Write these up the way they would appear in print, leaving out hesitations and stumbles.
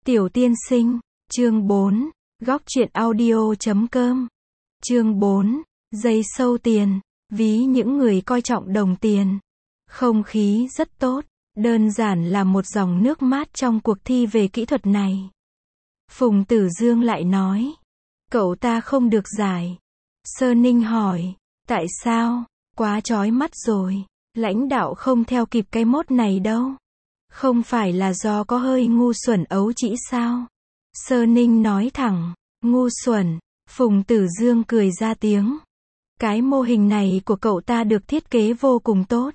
Tiểu tiên sinh, chương 4, góc truyện audio.com. Chương 4, giây sâu tiền, ví những người coi trọng đồng tiền. Không khí rất tốt, đơn giản là một dòng nước mát trong cuộc thi về kỹ thuật này. Phùng Tử Dương lại nói, cậu ta không được giải. Sơ Ninh hỏi, tại sao? Quá chói mắt rồi, lãnh đạo không theo kịp cái mốt này đâu. Không phải là do có hơi ngu xuẩn ấu trĩ sao? Sơ Ninh nói thẳng, ngu xuẩn. Phùng Tử Dương cười ra tiếng. Cái mô hình này của cậu ta được thiết kế vô cùng tốt.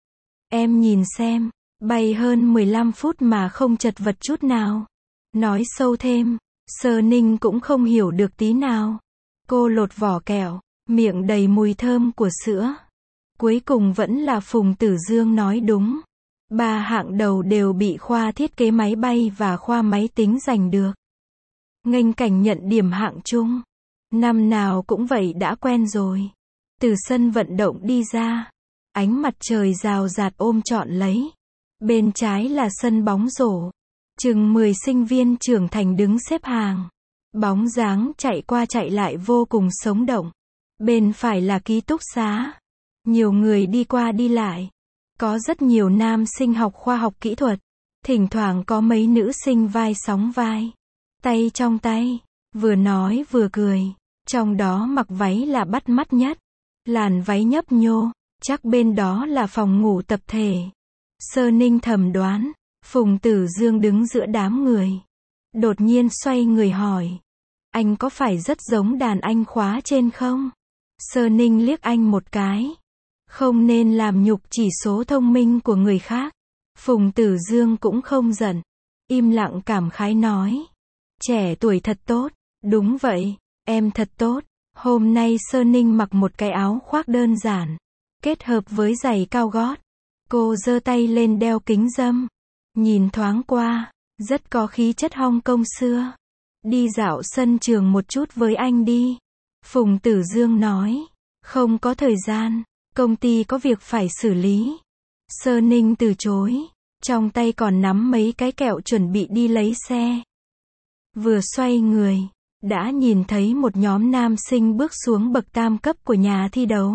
Em nhìn xem, bay hơn 15 phút mà không chật vật chút nào. Nói sâu thêm, Sơ Ninh cũng không hiểu được tí nào. Cô lột vỏ kẹo, miệng đầy mùi thơm của sữa. Cuối cùng vẫn là Phùng Tử Dương nói đúng. 3 hạng đầu đều bị khoa thiết kế máy bay và khoa máy tính giành được. Nghênh Cảnh nhận điểm hạng chung. Năm nào cũng vậy đã quen rồi. Từ sân vận động đi ra, ánh mặt trời rào rạt ôm trọn lấy. Bên trái là sân bóng rổ. Chừng 10 sinh viên trưởng thành đứng xếp hàng. Bóng dáng chạy qua chạy lại vô cùng sống động. Bên phải là ký túc xá. Nhiều người đi qua đi lại. Có rất nhiều nam sinh học khoa học kỹ thuật. Thỉnh thoảng có mấy nữ sinh vai sóng vai. Tay trong tay. Vừa nói vừa cười. Trong đó mặc váy là bắt mắt nhất. Làn váy nhấp nhô. Chắc bên đó là phòng ngủ tập thể. Sơ Ninh thầm đoán. Phùng Tử Dương đứng giữa đám người. Đột nhiên xoay người hỏi. Anh có phải rất giống đàn anh khóa trên không? Sơ Ninh liếc anh một cái. Không nên làm nhục chỉ số thông minh của người khác. Phùng Tử Dương cũng không giận. Im lặng cảm khái nói. Trẻ tuổi thật tốt. Đúng vậy, em thật tốt. Hôm nay Sơ Ninh mặc một cái áo khoác đơn giản. Kết hợp với giày cao gót. Cô giơ tay lên đeo kính râm. Nhìn thoáng qua, rất có khí chất Hong Kong xưa. Đi dạo sân trường một chút với anh đi. Phùng Tử Dương nói. Không có thời gian. Công ty có việc phải xử lý. Sơ Ninh từ chối. Trong tay còn nắm mấy cái kẹo chuẩn bị đi lấy xe. Vừa xoay người, đã nhìn thấy một nhóm nam sinh bước xuống bậc tam cấp của nhà thi đấu.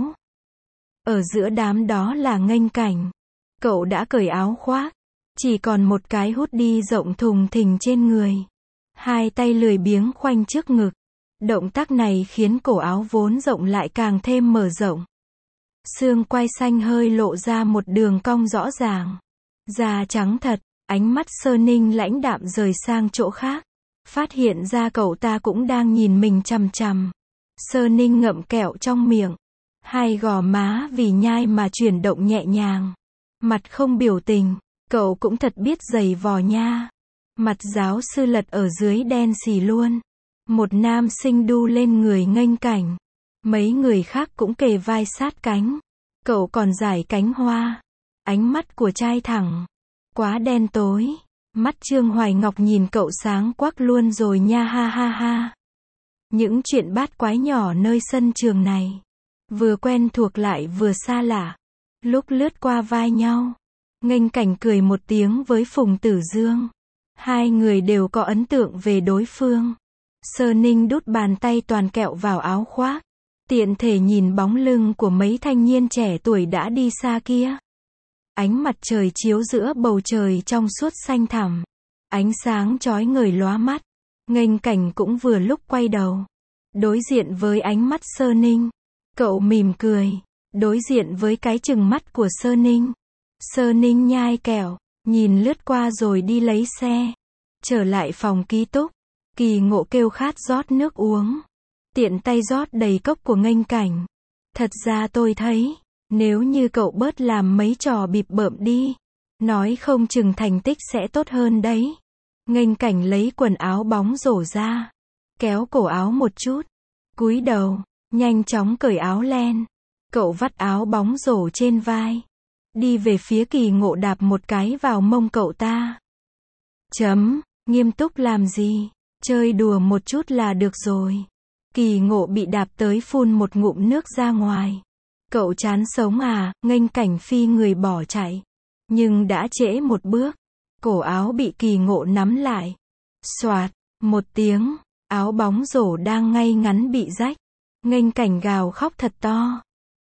Ở giữa đám đó là Nghênh Cảnh. Cậu đã cởi áo khoác. Chỉ còn một cái hoodie rộng thùng thình trên người. Hai tay lười biếng khoanh trước ngực. Động tác này khiến cổ áo vốn rộng lại càng thêm mở rộng. Xương quai xanh hơi lộ ra một đường cong rõ ràng. Da trắng thật, ánh mắt Sơ Ninh lãnh đạm rời sang chỗ khác. Phát hiện ra cậu ta cũng đang nhìn mình chằm chằm. Sơ Ninh ngậm kẹo trong miệng. Hai gò má vì nhai mà chuyển động nhẹ nhàng. Mặt không biểu tình. Cậu cũng thật biết giày vò nha. Mặt giáo sư Lật ở dưới đen xì luôn. Một nam sinh đu lên người Nghênh Cảnh. Mấy người khác cũng kề vai sát cánh. Cậu còn giải cánh hoa. Ánh mắt của trai thẳng. Quá đen tối. Mắt Trương Hoài Ngọc nhìn cậu sáng quắc luôn rồi nha ha ha ha. Những chuyện bát quái nhỏ nơi sân trường này. Vừa quen thuộc lại vừa xa lạ. Lúc lướt qua vai nhau. Nghênh Cảnh cười một tiếng với Phùng Tử Dương. Hai người đều có ấn tượng về đối phương. Sơ Ninh đút bàn tay toàn kẹo vào áo khoác. Tiện thể nhìn bóng lưng của mấy thanh niên trẻ tuổi đã đi xa kia. Ánh mặt trời chiếu giữa bầu trời trong suốt xanh thẳm. Ánh sáng chói ngời lóa mắt. Nghênh Cảnh cũng vừa lúc quay đầu. Đối diện với ánh mắt Sơ Ninh. Cậu mỉm cười. Đối diện với cái chừng mắt của Sơ Ninh. Sơ Ninh nhai kẹo. Nhìn lướt qua rồi đi lấy xe. Trở lại phòng ký túc. Kỳ Ngộ kêu khát rót nước uống. Tiện tay rót đầy cốc của Nghênh Cảnh. Thật ra tôi thấy. Nếu như cậu bớt làm mấy trò bịp bợm đi. Nói không chừng thành tích sẽ tốt hơn đấy. Nghênh Cảnh lấy quần áo bóng rổ ra. Kéo cổ áo một chút. Cúi đầu. Nhanh chóng cởi áo len. Cậu vắt áo bóng rổ trên vai. Đi về phía Kỳ Ngộ đạp một cái vào mông cậu ta. Nghiêm túc làm gì? Chơi đùa một chút là được rồi. Kỳ Ngộ bị đạp tới phun một ngụm nước ra ngoài. Cậu chán sống à? Nghênh Cảnh phi người bỏ chạy. Nhưng đã trễ một bước. Cổ áo bị Kỳ Ngộ nắm lại. Soạt, một tiếng, áo bóng rổ đang ngay ngắn bị rách. Nghênh cảnh gào khóc thật to.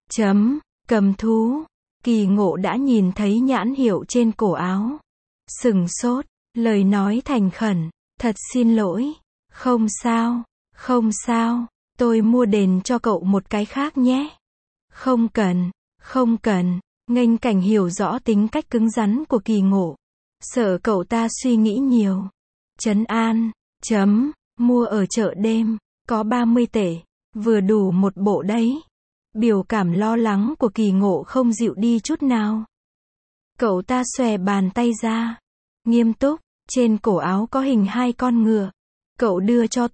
Cầm thú. Kỳ Ngộ đã nhìn thấy nhãn hiệu trên cổ áo. Sửng sốt, lời nói thành khẩn, thật xin lỗi. Không sao, tôi mua đền cho cậu một cái khác nhé. Không cần. Nghênh cảnh hiểu rõ tính cách cứng rắn của Kỳ Ngộ. Sợ cậu ta suy nghĩ nhiều. Trấn an, mua ở chợ đêm, có 30 tệ, vừa đủ một bộ đấy. Biểu cảm lo lắng của Kỳ Ngộ không dịu đi chút nào. Cậu ta xòe bàn tay ra. Nghiêm túc, trên cổ áo có hình 2 con ngựa. Cậu đưa cho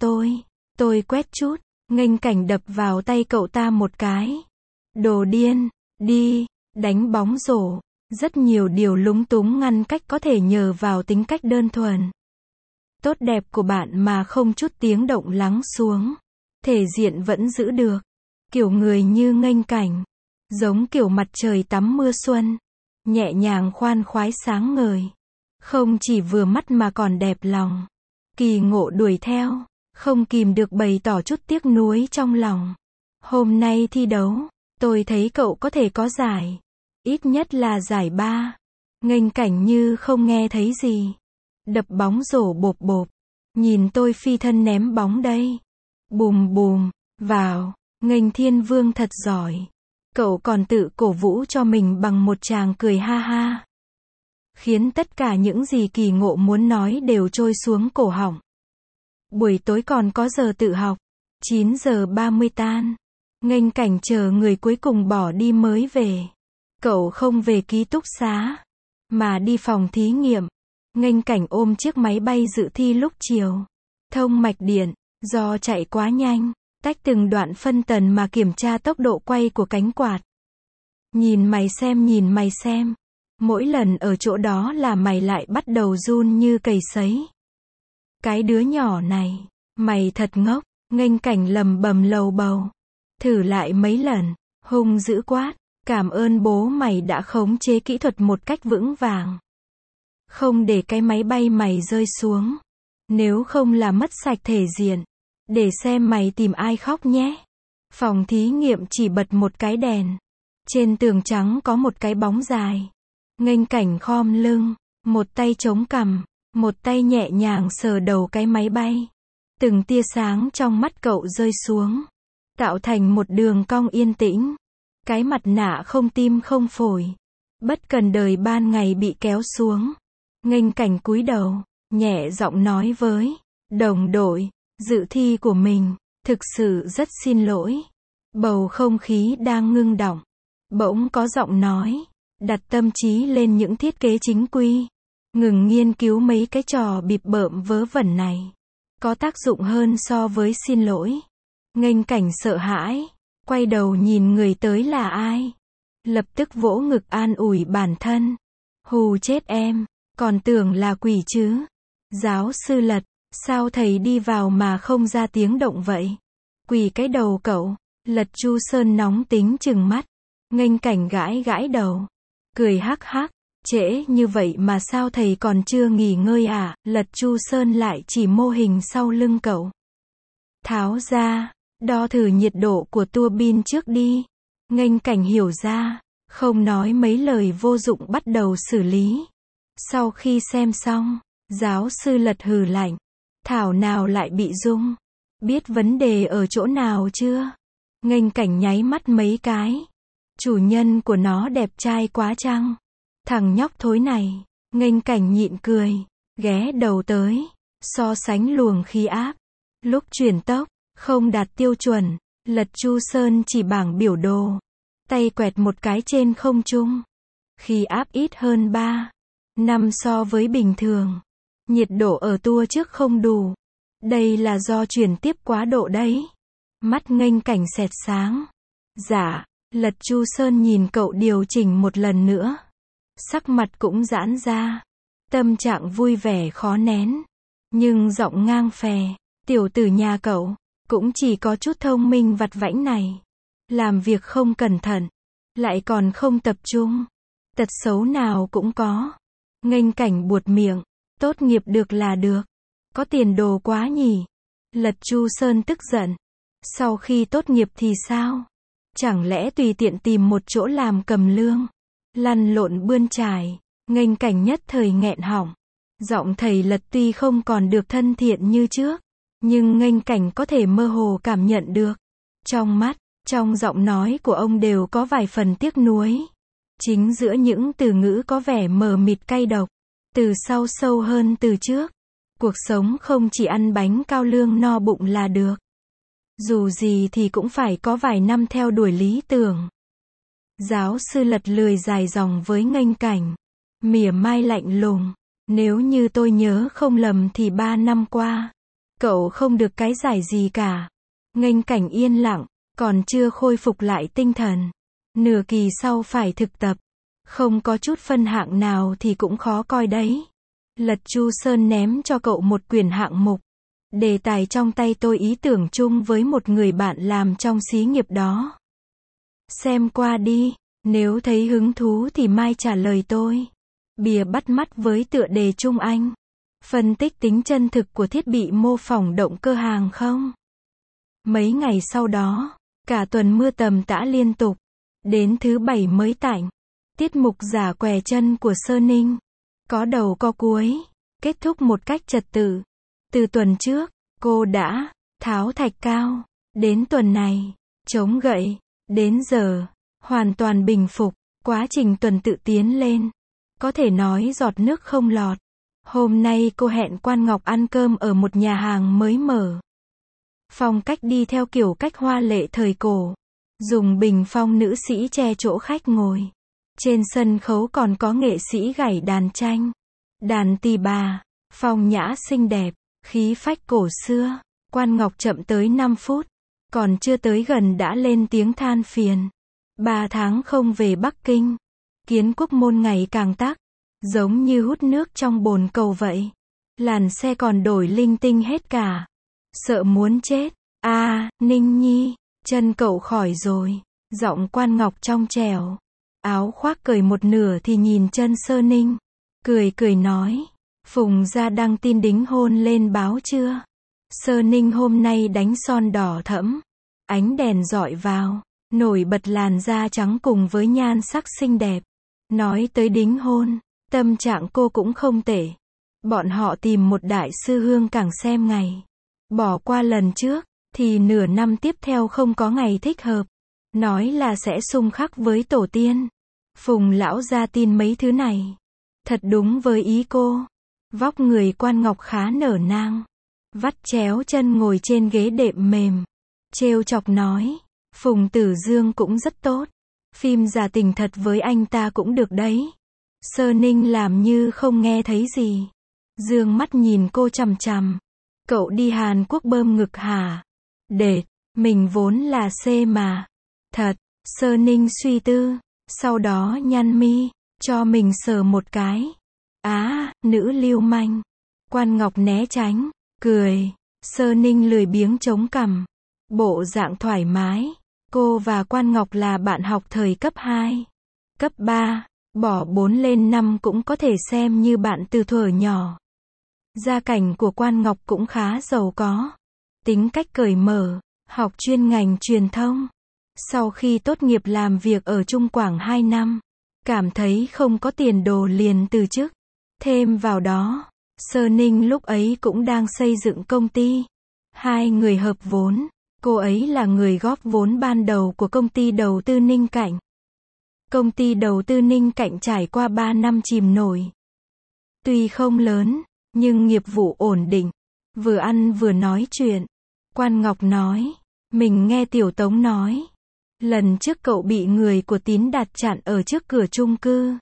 tôi quét chút. Nghênh cảnh đập vào tay cậu ta một cái. Đồ điên, đi, đánh bóng rổ. Rất nhiều điều lúng túng ngăn cách có thể nhờ vào tính cách đơn thuần. Tốt đẹp của bạn mà không chút tiếng động lắng xuống. Thể diện vẫn giữ được. Kiểu người như nghênh cảnh. Giống kiểu mặt trời tắm mưa xuân. Nhẹ nhàng khoan khoái sáng ngời. Không chỉ vừa mắt mà còn đẹp lòng. Kỳ Ngộ đuổi theo. Không kìm được bày tỏ chút tiếc nuối trong lòng. Hôm nay thi đấu, tôi thấy cậu có thể có giải. Ít nhất là giải 3. Nghênh cảnh như không nghe thấy gì. Đập bóng rổ bộp bộp. Nhìn tôi phi thân ném bóng đây. Bùm bùm, vào. Nghênh Thiên Vương thật giỏi. Cậu còn tự cổ vũ cho mình bằng một tràng cười ha ha. Khiến tất cả những gì Kỳ Ngộ muốn nói đều trôi xuống cổ họng. Buổi tối còn có giờ tự học. 9 giờ 30 tan. Nghênh cảnh chờ người cuối cùng bỏ đi mới về. Cậu không về ký túc xá, mà đi phòng thí nghiệm. Nghênh cảnh ôm chiếc máy bay dự thi lúc chiều. Thông mạch điện, do chạy quá nhanh, tách từng đoạn phân tần mà kiểm tra tốc độ quay của cánh quạt. Nhìn mày xem. Mỗi lần ở chỗ đó là mày lại bắt đầu run như cầy sấy. Cái đứa nhỏ này, mày thật ngốc. Nghênh cảnh lầm bầm lầu bầu. Thử lại mấy lần, hung dữ quát. Cảm ơn bố mày đã khống chế kỹ thuật một cách vững vàng. Không để cái máy bay mày rơi xuống. Nếu không là mất sạch thể diện. Để xem mày tìm ai khóc nhé. Phòng thí nghiệm chỉ bật một cái đèn. Trên tường trắng có một cái bóng dài. Nghênh cảnh khom lưng, một tay chống cằm, một tay nhẹ nhàng sờ đầu cái máy bay. Từng tia sáng trong mắt cậu rơi xuống, tạo thành một đường cong yên tĩnh. Cái mặt nạ không tim không phổi, bất cần đời ban ngày bị kéo xuống. Nghênh cảnh cúi đầu, nhẹ giọng nói với đồng đội dự thi của mình, thực sự rất xin lỗi. Bầu không khí đang ngưng đọng. Bỗng có giọng nói, đặt tâm trí lên những thiết kế chính quy. Ngừng nghiên cứu mấy cái trò bịp bợm vớ vẩn này. Có tác dụng hơn so với xin lỗi. Nghênh cảnh sợ hãi, quay đầu nhìn người tới là ai. Lập tức vỗ ngực an ủi bản thân. Hù chết em, còn tưởng là quỷ chứ. Giáo sư Lật, sao thầy đi vào mà không ra tiếng động vậy? Quỳ cái đầu cậu. Lật Chu Sơn nóng tính trừng mắt. Nghênh cảnh gãi gãi đầu. Cười hắc hắc. Trễ như vậy mà sao thầy còn chưa nghỉ ngơi à? Lật Chu Sơn lại chỉ mô hình sau lưng cậu. Tháo ra, đo thử nhiệt độ của tua bin trước đi. Nghênh cảnh hiểu ra, không nói mấy lời vô dụng bắt đầu xử lý. Sau khi xem xong, giáo sư Lật hừ lạnh. Thảo nào lại bị rung. Biết vấn đề ở chỗ nào chưa? Nghênh cảnh nháy mắt mấy cái. Chủ nhân của nó đẹp trai quá chăng? Thằng nhóc thối này. Nghênh cảnh nhịn cười, ghé đầu tới, so sánh luồng khí áp. Lúc chuyển tốc, không đạt tiêu chuẩn. Lật Chu Sơn chỉ bảng biểu đồ. Tay quẹt một cái trên không trung. Khí áp ít hơn 3, 5 so với bình thường. Nhiệt độ ở tua trước không đủ. Đây là do chuyển tiếp quá độ đấy. Mắt nghênh cảnh xẹt sáng. Dạ. Lật Chu Sơn nhìn cậu điều chỉnh một lần nữa. Sắc mặt cũng giãn ra. Tâm trạng vui vẻ khó nén. Nhưng giọng ngang phè. Tiểu tử nhà cậu, cũng chỉ có chút thông minh vặt vãnh này. Làm việc không cẩn thận. Lại còn không tập trung. Tật xấu nào cũng có. Nghênh cảnh buột miệng. Tốt nghiệp được là được. Có tiền đồ quá nhỉ. Lật Chu Sơn tức giận. Sau khi tốt nghiệp thì sao? Chẳng lẽ tùy tiện tìm một chỗ làm cầm lương, lăn lộn bươn chải. Nghênh Cảnh nhất thời nghẹn họng. Giọng thầy Lật tuy không còn được thân thiện như trước, nhưng Nghênh Cảnh có thể mơ hồ cảm nhận được. Trong mắt, trong giọng nói của ông đều có vài phần tiếc nuối. Chính giữa những từ ngữ có vẻ mờ mịt cay độc. Từ sau sâu hơn từ trước. Cuộc sống không chỉ ăn bánh cao lương no bụng là được. Dù gì thì cũng phải có vài năm theo đuổi lý tưởng. Giáo sư Lật lười dài dòng với Nghênh Cảnh. Mỉa mai lạnh lùng. Nếu như tôi nhớ không lầm thì 3 năm qua, cậu không được cái giải gì cả. Nghênh Cảnh yên lặng, còn chưa khôi phục lại tinh thần. Nửa kỳ sau phải thực tập. Không có chút phân hạng nào thì cũng khó coi đấy. Lật Chu Sơn ném cho cậu một quyển hạng mục. Đề tài trong tay tôi ý tưởng chung với một người bạn làm trong xí nghiệp đó. Xem qua đi, nếu thấy hứng thú thì mai trả lời tôi. Bìa bắt mắt với tựa đề Trung Anh. Phân tích tính chân thực của thiết bị mô phỏng động cơ hàng không. Mấy ngày sau đó, cả tuần mưa tầm tã liên tục. Đến thứ Bảy mới tạnh. Tiết mục giả què chân của Sơ Ninh. Có đầu có cuối. Kết thúc một cách trật tự. Từ tuần trước, cô đã tháo thạch cao. Đến tuần này, chống gậy. Đến giờ, hoàn toàn bình phục. Quá trình tuần tự tiến lên. Có thể nói giọt nước không lọt. Hôm nay cô hẹn Quan Ngọc ăn cơm ở một nhà hàng mới mở. Phong cách đi theo kiểu cách hoa lệ thời cổ. Dùng bình phong nữ sĩ che chỗ khách ngồi. Trên sân khấu còn có nghệ sĩ gảy đàn tranh. Đàn tỳ bà. Phong nhã xinh đẹp. Khí phách cổ xưa. Quan Ngọc chậm tới 5 phút. Còn chưa tới gần đã lên tiếng than phiền. 3 tháng không về Bắc Kinh. Kiến Quốc môn ngày càng tắc. Giống như hút nước trong bồn cầu vậy. Làn xe còn đổi linh tinh hết cả. Sợ muốn chết. Ninh Nhi, chân cậu khỏi rồi. Giọng Quan Ngọc trong trẻo. Áo khoác cởi một nửa thì nhìn chân Sơ Ninh. Cười cười nói. Phùng gia đăng tin đính hôn lên báo chưa? Sơ Ninh hôm nay đánh son đỏ thẫm. Ánh đèn rọi vào. Nổi bật làn da trắng cùng với nhan sắc xinh đẹp. Nói tới đính hôn, tâm trạng cô cũng không tệ. Bọn họ tìm một đại sư hương cảng xem ngày. Bỏ qua lần trước, thì nửa năm tiếp theo không có ngày thích hợp. Nói là sẽ xung khắc với tổ tiên. Phùng lão gia tin mấy thứ này. Thật đúng với ý cô. Vóc người Quan Ngọc khá nở nang. Vắt chéo chân ngồi trên ghế đệm mềm. Trêu chọc nói. Phùng Tử Dương cũng rất tốt. Phim giả tình thật với anh ta cũng được đấy. Sơ Ninh làm như không nghe thấy gì. Dương mắt nhìn cô chằm chằm. Cậu đi Hàn Quốc bơm ngực hả? Đệt, mình vốn là C mà. Thật, Sơ Ninh suy tư. Sau đó nhăn mi, cho mình sờ một cái. Nữ lưu manh. Quan Ngọc né tránh, cười. Sơ Ninh lười biếng chống cằm. Bộ dạng thoải mái. Cô và Quan Ngọc là bạn học thời cấp 2, cấp 3, bỏ 4 lên 5 cũng có thể xem như bạn từ thuở nhỏ. Gia cảnh của Quan Ngọc cũng khá giàu có. Tính cách cởi mở, học chuyên ngành truyền thông. Sau khi tốt nghiệp làm việc ở Trung Quảng 2 năm, cảm thấy không có tiền đồ liền từ chức. Thêm vào đó, Sơ Ninh lúc ấy cũng đang xây dựng công ty. Hai người hợp vốn. Cô ấy là người góp vốn ban đầu của công ty đầu tư Ninh Cảnh. Công ty đầu tư Ninh Cảnh trải qua 3 năm chìm nổi. Tuy không lớn, nhưng nghiệp vụ ổn định. Vừa ăn vừa nói chuyện. Quan Ngọc nói. Mình nghe Tiểu Tống nói. Lần trước cậu bị người của Tín Đạt chặn ở trước cửa chung cư.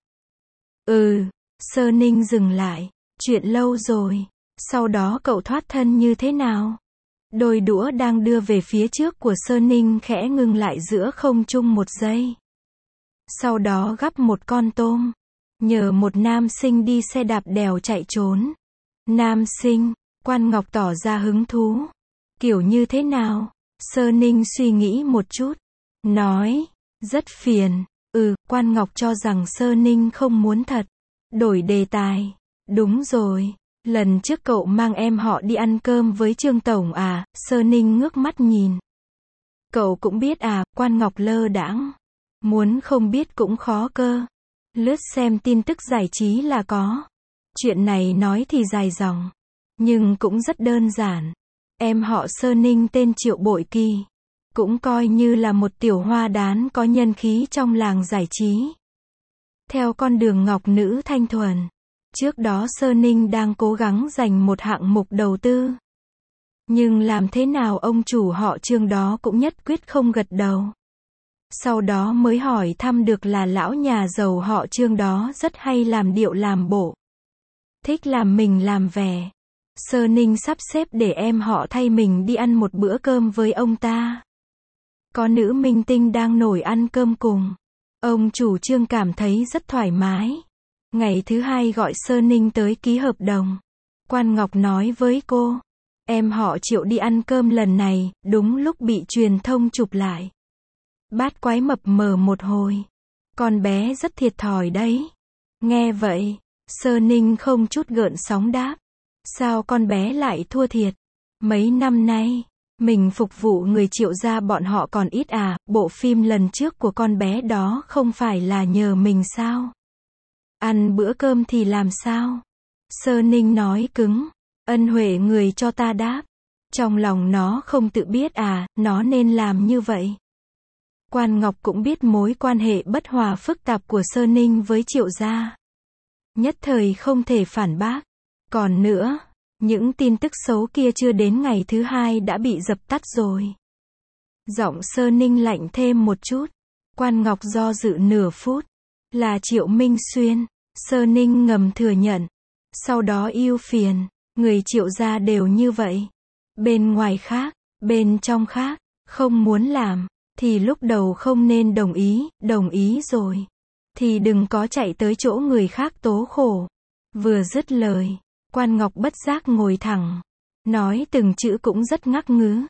Sơ Ninh dừng lại. Chuyện lâu rồi. Sau đó cậu thoát thân như thế nào? Đôi đũa đang đưa về phía trước của Sơ Ninh khẽ ngưng lại giữa không trung một giây. Sau đó gắp một con tôm. Nhờ một nam sinh đi xe đạp đèo chạy trốn. Nam sinh, Quan Ngọc tỏ ra hứng thú. Kiểu như thế nào? Sơ Ninh suy nghĩ một chút. Nói, rất phiền. Quan Ngọc cho rằng Sơ Ninh không muốn thật. Đổi đề tài. Đúng rồi. Lần trước cậu mang em họ đi ăn cơm với Trương Tổng à, Sơ Ninh ngước mắt nhìn. Cậu cũng biết à, Quan Ngọc lơ đãng. Muốn không biết cũng khó cơ. Lướt xem tin tức giải trí là có. Chuyện này nói thì dài dòng, nhưng cũng rất đơn giản. Em họ Sơ Ninh tên Triệu Bội Kỳ. Cũng coi như là một tiểu hoa đán có nhân khí trong làng giải trí. Theo con đường ngọc nữ thanh thuần. Trước đó Sơ Ninh đang cố gắng giành một hạng mục đầu tư. Nhưng làm thế nào ông chủ họ Trương đó cũng nhất quyết không gật đầu. Sau đó mới hỏi thăm được là lão nhà giàu họ Trương đó rất hay làm điệu làm bộ. Thích làm mình làm vẻ. Sơ Ninh sắp xếp để em họ thay mình đi ăn một bữa cơm với ông ta. Có nữ minh tinh đang nổi ăn cơm cùng. Ông chủ Trương cảm thấy rất thoải mái. Ngày thứ hai gọi Sơ Ninh tới ký hợp đồng. Quan Ngọc nói với cô, em họ Triệu đi ăn cơm lần này, đúng lúc bị truyền thông chụp lại. Bát quái mập mờ một hồi. Con bé rất thiệt thòi đấy. Nghe vậy, Sơ Ninh không chút gợn sóng đáp. Sao con bé lại thua thiệt? Mấy năm nay, mình phục vụ người Triệu gia bọn họ còn ít à, bộ phim lần trước của con bé đó không phải là nhờ mình sao? Ăn bữa cơm thì làm sao? Sơ Ninh nói cứng. Ân huệ người cho ta đáp. Trong lòng nó không tự biết à, nó nên làm như vậy. Quan Ngọc cũng biết mối quan hệ bất hòa phức tạp của Sơ Ninh với Triệu gia. Nhất thời không thể phản bác. Còn nữa, những tin tức xấu kia chưa đến ngày thứ hai đã bị dập tắt rồi. Giọng Sơ Ninh lạnh thêm một chút. Quan Ngọc do dự nửa phút. Là Triệu Minh Xuyên. Sơ Ninh ngầm thừa nhận. Sau đó ưu phiền. Người Triệu gia đều như vậy. Bên ngoài khác, bên trong khác. Không muốn làm, thì lúc đầu không nên đồng ý rồi. Thì đừng có chạy tới chỗ người khác tố khổ. Vừa dứt lời, Quan Ngọc bất giác ngồi thẳng. Nói từng chữ cũng rất ngắc ngứ.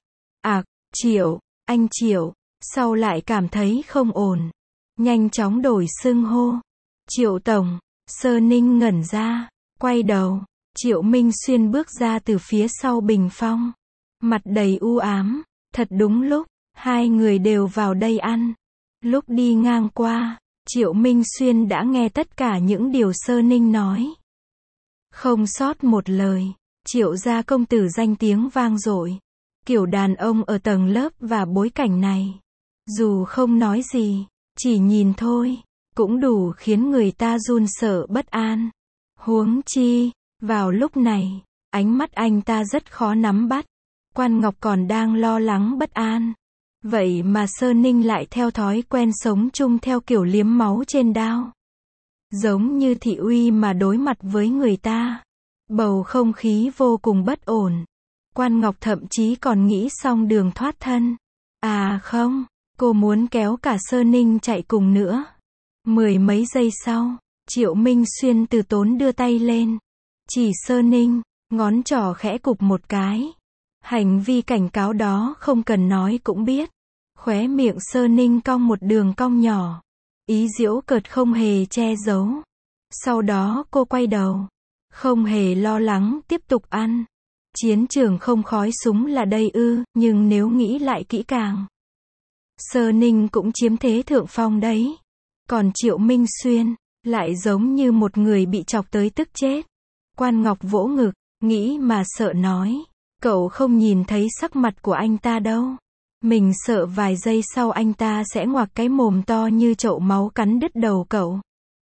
Triệu, anh Triệu. Sau lại cảm thấy không ổn. Nhanh chóng đổi xưng hô. Triệu Tổng. Sơ Ninh ngẩn ra. Quay đầu. Triệu Minh Xuyên bước ra từ phía sau bình phong. Mặt đầy u ám. Thật đúng lúc. Hai người đều vào đây ăn. Lúc đi ngang qua, Triệu Minh Xuyên đã nghe tất cả những điều Sơ Ninh nói. Không sót một lời. Triệu gia công tử danh tiếng vang dội. Kiểu đàn ông ở tầng lớp và bối cảnh này. Dù không nói gì, chỉ nhìn thôi, cũng đủ khiến người ta run sợ bất an. Huống chi, vào lúc này, ánh mắt anh ta rất khó nắm bắt. Quan Ngọc còn đang lo lắng bất an. Vậy mà Sơ Ninh lại theo thói quen sống chung theo kiểu liếm máu trên đao. Giống như thị uy mà đối mặt với người ta. Bầu không khí vô cùng bất ổn. Quan Ngọc thậm chí còn nghĩ xong đường thoát thân. À không, cô muốn kéo cả Sơ Ninh chạy cùng nữa. Mười mấy giây sau, Triệu Minh Xuyên từ tốn đưa tay lên. Chỉ Sơ Ninh, ngón trỏ khẽ cụp một cái. Hành vi cảnh cáo đó không cần nói cũng biết. Khóe miệng Sơ Ninh cong một đường cong nhỏ. Ý giễu cợt không hề che giấu. Sau đó cô quay đầu. Không hề lo lắng tiếp tục ăn. Chiến trường không khói súng là đây ư, nhưng nếu nghĩ lại kỹ càng. Sơ Ninh cũng chiếm thế thượng phong đấy. Còn Triệu Minh Xuyên, lại giống như một người bị chọc tới tức chết. Quan Ngọc vỗ ngực, nghĩ mà sợ nói. Cậu không nhìn thấy sắc mặt của anh ta đâu. Mình sợ vài giây sau anh ta sẽ ngoạc cái mồm to như chậu máu cắn đứt đầu cậu.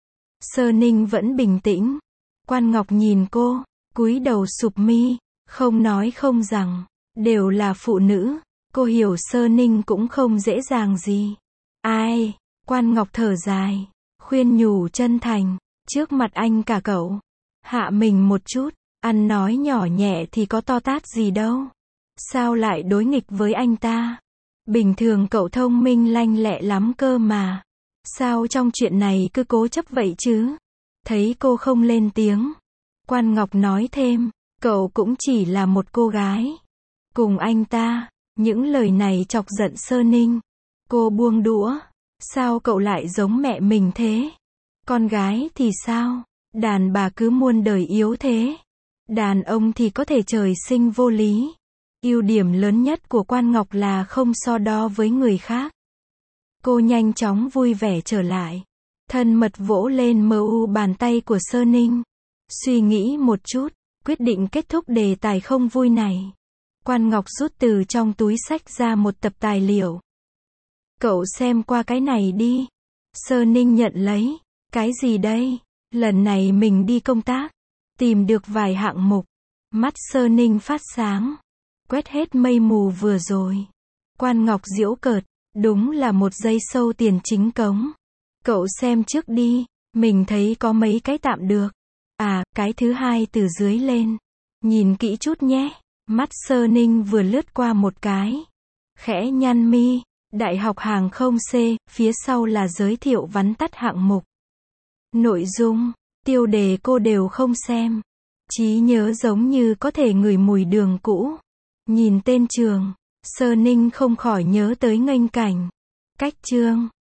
Sơ Ninh vẫn bình tĩnh. Quan Ngọc nhìn cô, cúi đầu sụp mi, không nói không rằng. Đều là phụ nữ. Cô hiểu Sơ Ninh cũng không dễ dàng gì. Ai? Quan Ngọc thở dài, khuyên nhủ chân thành. Trước mặt anh cả cậu. Hạ mình một chút. Ăn nói nhỏ nhẹ thì có to tát gì đâu. Sao lại đối nghịch với anh ta? Bình thường cậu thông minh lanh lẹ lắm cơ mà. Sao trong chuyện này cứ cố chấp vậy chứ? Thấy cô không lên tiếng. Quan Ngọc nói thêm, cậu cũng chỉ là một cô gái. Cùng anh ta, những lời này chọc giận Sơ Ninh. Cô buông đũa. Sao cậu lại giống mẹ mình thế? Con gái thì sao? Đàn bà cứ muôn đời yếu thế. Đàn ông thì có thể trời sinh vô lý. Ưu điểm lớn nhất của Quan Ngọc là không so đo với người khác. Cô nhanh chóng vui vẻ trở lại. Thân mật vỗ lên mu bàn tay của Sơ Ninh. Suy nghĩ một chút, quyết định kết thúc đề tài không vui này. Quan Ngọc rút từ trong túi xách ra một tập tài liệu. Cậu xem qua cái này đi. Sơ Ninh nhận lấy. Cái gì đây? Lần này mình đi công tác. Tìm được vài hạng mục. Mắt Sơ Ninh phát sáng. Quét hết mây mù vừa rồi. Quan Ngọc giễu cợt. Đúng là một giây sâu tiền chính cống. Cậu xem trước đi. Mình thấy có mấy cái tạm được. À, cái thứ hai từ dưới lên. Nhìn kỹ chút nhé. Mắt Sơ Ninh vừa lướt qua một cái. Khẽ nhăn mi. Đại học hàng không C, phía sau là giới thiệu vắn tắt hạng mục. Nội dung, tiêu đề cô đều không xem. Trí nhớ giống như có thể ngửi mùi đường cũ. Nhìn tên trường, Sơ Ninh không khỏi nhớ tới nghênh cảnh. Cách chương.